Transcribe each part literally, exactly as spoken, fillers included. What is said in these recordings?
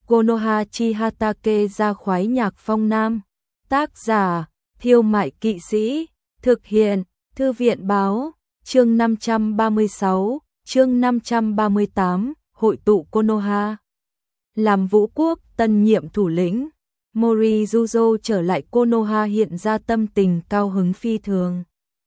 Konoha chi Hatake ra khoái nhạc phong nam. Tác giả, Thiêu Mại Kỵ Sĩ. Thực hiện, Thư viện Báo. Chương năm trăm ba mươi sáu, chương năm trăm ba mươi tám, hội tụ Konoha. Làm vũ quốc tân nhiệm thủ lĩnh, Morijuzo trở lại Konoha hiện ra tâm tình cao hứng phi thường.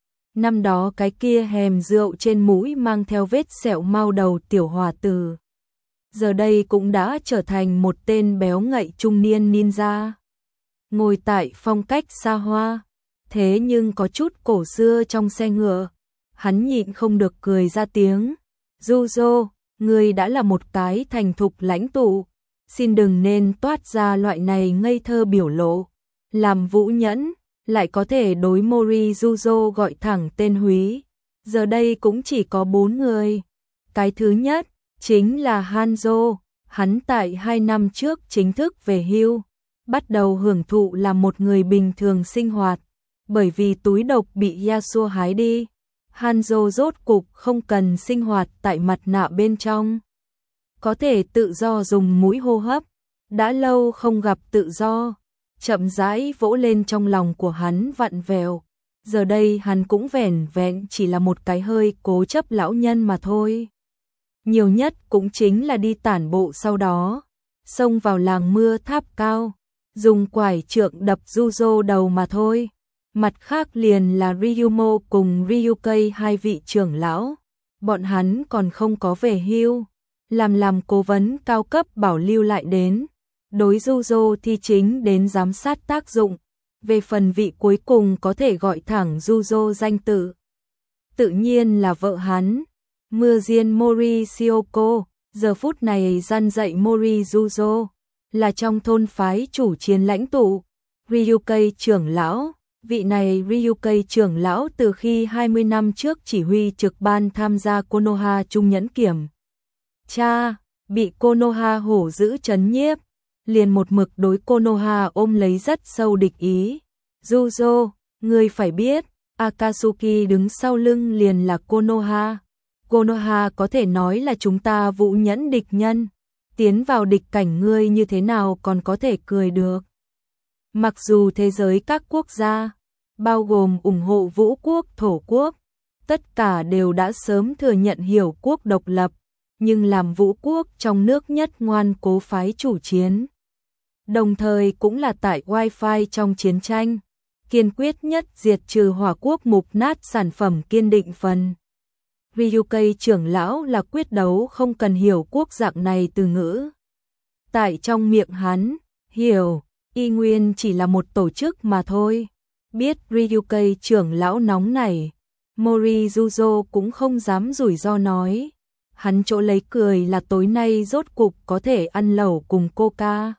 Năm đó cái kia hèm rượu trên mũi mang theo vết sẹo mau đầu tiểu hòa tử, giờ đây cũng đã trở thành một tên béo ngậy trung niên ninja. Ngồi tại phong cách xa hoa, thế nhưng có chút cổ xưa trong xe ngựa, hắn nhịn không được cười ra tiếng. Juzo, ngươi đã là một cái thành thục lãnh tụ, xin đừng nên toát ra loại này ngây thơ biểu lộ. Làm vũ nhẫn, lại có thể đối Morijuzo gọi thẳng tên húy. Giờ đây cũng chỉ có bốn người. Cái thứ nhất, chính là Hanzo, hắn tại hai năm trước chính thức về hưu, bắt đầu hưởng thụ làm một người bình thường sinh hoạt, bởi vì túi độc bị Yasuo hái đi. Hanzo rốt cục không cần sinh hoạt tại mặt nạ bên trong, có thể tự do dùng mũi hô hấp, đã lâu không gặp tự do, chậm rãi vỗ lên trong lòng của hắn vặn vẹo. Giờ đây hắn cũng vẻn vẹn chỉ là một cái hơi cố chấp lão nhân mà thôi. Nhiều nhất cũng chính là đi tản bộ sau đó, xông vào làng mưa tháp cao, dùng quải trượng đập Juzo đầu mà thôi. Mặt khác liền là Ryumo cùng Ryukei hai vị trưởng lão, bọn hắn còn không có về hưu, làm làm cố vấn cao cấp bảo lưu lại đến, đối Juzo thì chính đến giám sát tác dụng. Về phần vị cuối cùng có thể gọi thẳng Juzo danh tự, tự nhiên là vợ hắn, Mưa Diên Mori Shioko, giờ phút này gian dạy Morijuzo, là trong thôn phái chủ chiến lãnh tụ. Ryukei trưởng lão, vị này Ryukei trưởng lão từ khi hai mươi năm trước chỉ huy trực ban tham gia Konoha Trung Nhẫn Kiểm Cha, bị Konoha hổ giữ trấn nhiếp, liền một mực đối Konoha ôm lấy rất sâu địch ý. Juzo, ngươi phải biết, Akatsuki đứng sau lưng liền là Konoha. Konoha có thể nói là chúng ta vũ nhẫn địch nhân, tiến vào địch cảnh ngươi như thế nào còn có thể cười được. Mặc dù thế giới các quốc gia, bao gồm ủng hộ vũ quốc, thổ quốc, tất cả đều đã sớm thừa nhận hiểu quốc độc lập, nhưng làm vũ quốc trong nước nhất ngoan cố phái chủ chiến, đồng thời cũng là tại Wi-Fi trong chiến tranh, kiên quyết nhất diệt trừ hỏa quốc mục nát sản phẩm kiên định phần. Ryukei trưởng lão là quyết đấu không cần hiểu quốc dạng này từ ngữ. Tại trong miệng hắn, hiểu, y nguyên chỉ là một tổ chức mà thôi. Biết Ryukei trưởng lão nóng này, Morijuzo cũng không dám rủi ro nói. Hắn chỗ lấy cười là tối nay rốt cục có thể ăn lẩu cùng Coca.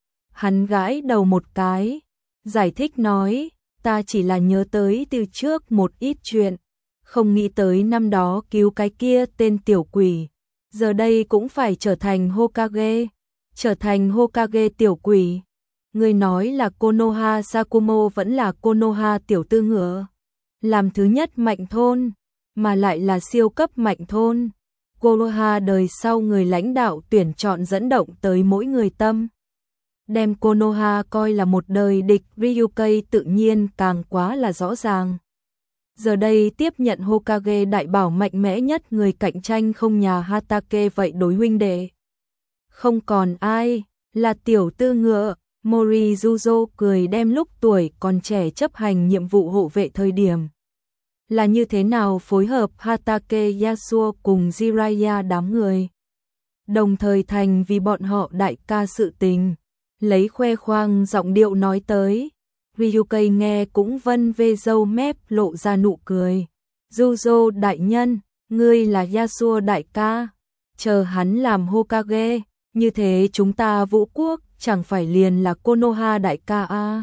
Hắn gãi đầu một cái, giải thích nói, ta chỉ là nhớ tới từ trước một ít chuyện, không nghĩ tới năm đó cứu cái kia tên tiểu quỷ, giờ đây cũng phải trở thành Hokage, trở thành Hokage tiểu quỷ. Người nói là Konoha Sakumo vẫn là Konoha tiểu tư ngựa, làm thứ nhất mạnh thôn, mà lại là siêu cấp mạnh thôn. Konoha đời sau người lãnh đạo tuyển chọn dẫn động tới mỗi người tâm, đem Konoha coi là một đời địch. Ryukei tự nhiên càng quá là rõ ràng. Giờ đây tiếp nhận Hokage đại bảo mạnh mẽ nhất người cạnh tranh không nhà Hatake vậy đối huynh đệ. Không còn ai, là tiểu tư ngựa. Morijuzo cười đem lúc tuổi còn trẻ chấp hành nhiệm vụ hộ vệ thời điểm, là như thế nào phối hợp Hatake Yasuo cùng Jiraiya đám người, đồng thời thành vì bọn họ đại ca sự tình, lấy khoe khoang giọng điệu nói tới. Ryukei nghe cũng vân vê râu mép lộ ra nụ cười. Juzo đại nhân, ngươi là Yasuo đại ca, chờ hắn làm Hokage, như thế chúng ta vũ quốc chẳng phải liền là Konoha đại ca à?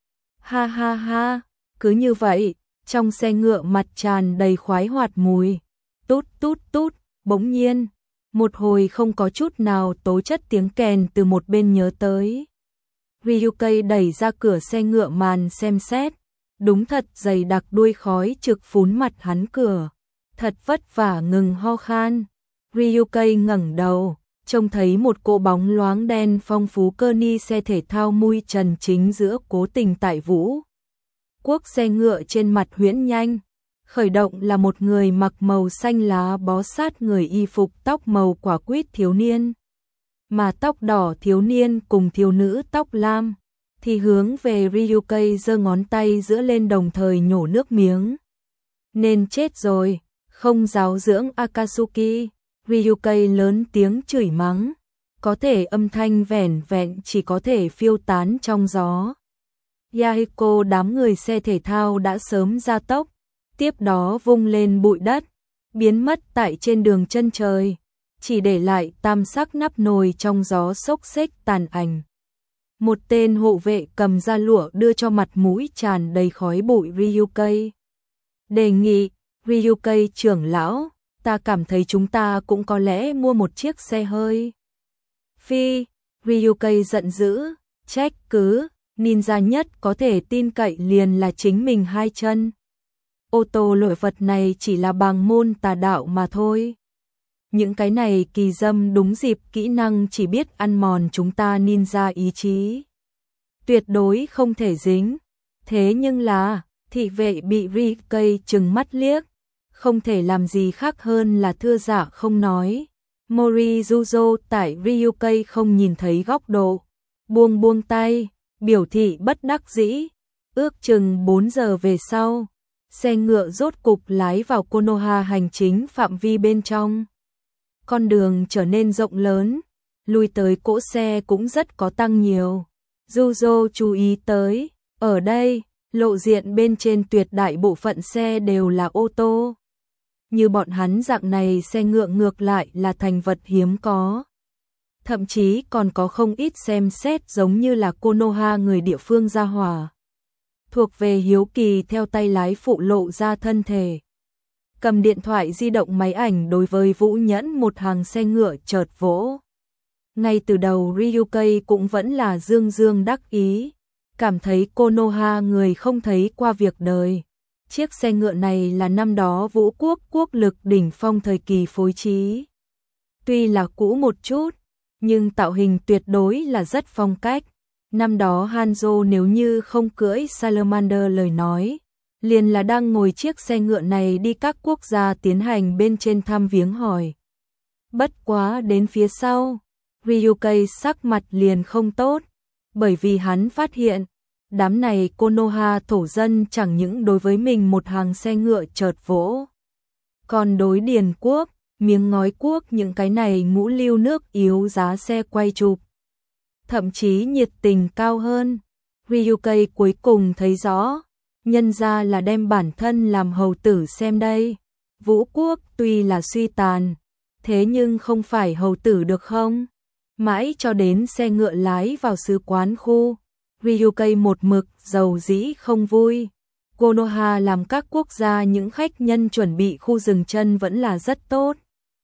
Ha ha ha, cứ như vậy, trong xe ngựa mặt tràn đầy khoái hoạt mùi. Tút tút tút, bỗng nhiên, một hồi không có chút nào tố chất tiếng kèn từ một bên nhớ tới. Ryukei đẩy ra cửa xe ngựa màn xem xét, đúng thật dày đặc đuôi khói trực phún mặt hắn cửa, thật vất vả ngừng ho khan. Ryukei ngẩng đầu, trông thấy một cỗ bóng loáng đen phong phú cơ ni xe thể thao mui trần chính giữa cố tình tại Vũ Quốc xe ngựa trên mặt huyễn nhanh. Khởi động là một người mặc màu xanh lá bó sát người y phục tóc màu quả quýt thiếu niên. Mà tóc đỏ thiếu niên cùng thiếu nữ tóc lam thì hướng về Ryukai giơ ngón tay giữa lên đồng thời nhổ nước miếng. Nên chết rồi, không giáo dưỡng Akatsuki. Ryukai lớn tiếng chửi mắng, có thể âm thanh vẻn vẹn chỉ có thể phiêu tán trong gió. Yahiko đám người xe thể thao đã sớm ra tốc, tiếp đó vung lên bụi đất, biến mất tại trên đường chân trời, chỉ để lại tam sắc nắp nồi trong gió xốc xếch tàn ảnh. Một tên hộ vệ cầm ra lụa đưa cho mặt mũi tràn đầy khói bụi Ryukai. Đề nghị, Ryukai trưởng lão, ta cảm thấy chúng ta cũng có lẽ mua một chiếc xe hơi. Phi, Ryukai giận dữ, trách cứ, ninja nhất có thể tin cậy liền là chính mình hai chân. Ô tô lội vật này chỉ là bằng môn tà đạo mà thôi. Những cái này kỳ dâm đúng dịp kỹ năng chỉ biết ăn mòn chúng ta ninja ý chí. Tuyệt đối không thể dính. Thế nhưng là, thị vệ bị Ryukai trừng mắt liếc, không thể làm gì khác hơn là thưa dạ không nói. Morizuzo tại Ryukai không nhìn thấy góc độ, buông buông tay, biểu thị bất đắc dĩ. Ước chừng bốn giờ về sau, xe ngựa rốt cục lái vào Konoha hành chính phạm vi bên trong. Con đường trở nên rộng lớn, lui tới cỗ xe cũng rất có tăng nhiều. Juzo chú ý tới, ở đây, lộ diện bên trên tuyệt đại bộ phận xe đều là ô tô. Như bọn hắn dạng này xe ngựa ngược lại là thành vật hiếm có. Thậm chí còn có không ít xem xét giống như là Konoha người địa phương gia hỏa. Thuộc về hiếu kỳ theo tay lái phụ lộ ra thân thể. Cầm điện thoại di động máy ảnh đối với Vũ Nhẫn một hàng xe ngựa chợt vỗ. Ngay từ đầu Ryukai cũng vẫn là dương dương đắc ý, cảm thấy Konoha người không thấy qua việc đời. Chiếc xe ngựa này là năm đó Vũ Quốc quốc lực đỉnh phong thời kỳ phối trí. Tuy là cũ một chút, nhưng tạo hình tuyệt đối là rất phong cách. Năm đó Hanzo nếu như không cưỡi Salamander lời nói, liền là đang ngồi chiếc xe ngựa này đi các quốc gia tiến hành bên trên thăm viếng hỏi. Bất quá đến phía sau, Ryukai sắc mặt liền không tốt, bởi vì hắn phát hiện, đám này Konoha thổ dân chẳng những đối với mình một hàng xe ngựa chợt vỗ. Còn đối Điền Quốc, miếng ngói quốc những cái này ngũ lưu nước yếu giá xe quay chụp. Thậm chí nhiệt tình cao hơn. Ryukai cuối cùng thấy rõ, nhân ra là đem bản thân làm hầu tử xem đây. Vũ Quốc tuy là suy tàn, thế nhưng không phải hầu tử được không? Mãi cho đến xe ngựa lái vào sứ quán khu, Ryukai một mực dầu dĩ không vui. Konoha làm các quốc gia những khách nhân chuẩn bị khu dừng chân vẫn là rất tốt.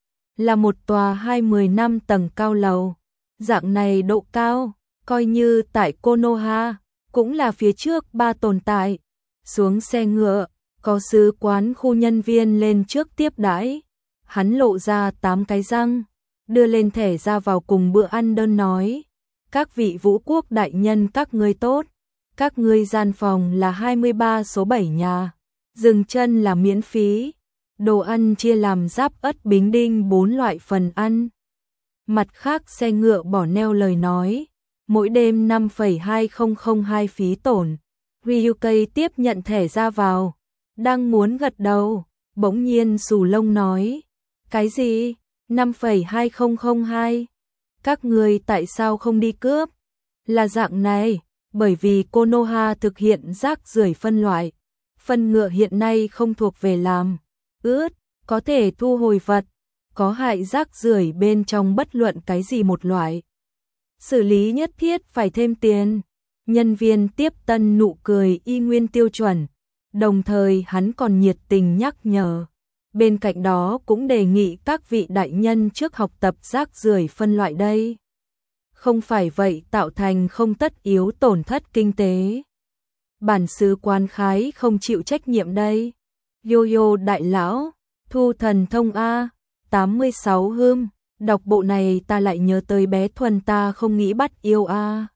Là một tòa hai mươi năm tầng cao lầu. Dạng này độ cao, coi như tại Konoha, cũng là phía trước ba tồn tại. Xuống xe ngựa, có sứ quán khu nhân viên lên trước tiếp đãi. Hắn lộ ra tám cái răng, đưa lên thẻ ra vào cùng bữa ăn đơn nói. Các vị Vũ Quốc đại nhân các ngươi tốt, các ngươi gian phòng là hai mươi ba số bảy nhà, dừng chân là miễn phí, đồ ăn chia làm giáp ất bính đinh bốn loại phần ăn. Mặt khác xe ngựa bỏ neo lời nói, mỗi đêm năm phẩy hai không không hai phí tổn. Ryukai tiếp nhận thẻ ra vào, đang muốn gật đầu, bỗng nhiên xù lông nói, cái gì, năm phẩy hai không không hai? Các người tại sao không đi cướp? Là dạng này, bởi vì Konoha thực hiện rác rưởi phân loại, phân ngựa hiện nay không thuộc về làm ướt, có thể thu hồi vật, có hại rác rưởi bên trong bất luận cái gì một loại. Xử lý nhất thiết phải thêm tiền. Nhân viên tiếp tân nụ cười y nguyên tiêu chuẩn, đồng thời hắn còn nhiệt tình nhắc nhở. Bên cạnh đó cũng đề nghị các vị đại nhân trước học tập rác rưởi phân loại đây. Không phải vậy tạo thành không tất yếu tổn thất kinh tế. Bản sứ quan khái không chịu trách nhiệm đây. Yo-yo đại lão, thu thần thông A, tám mươi sáu hươm, Đọc bộ này ta lại nhớ tới bé Thuần, ta không nghĩ bắt yêu a.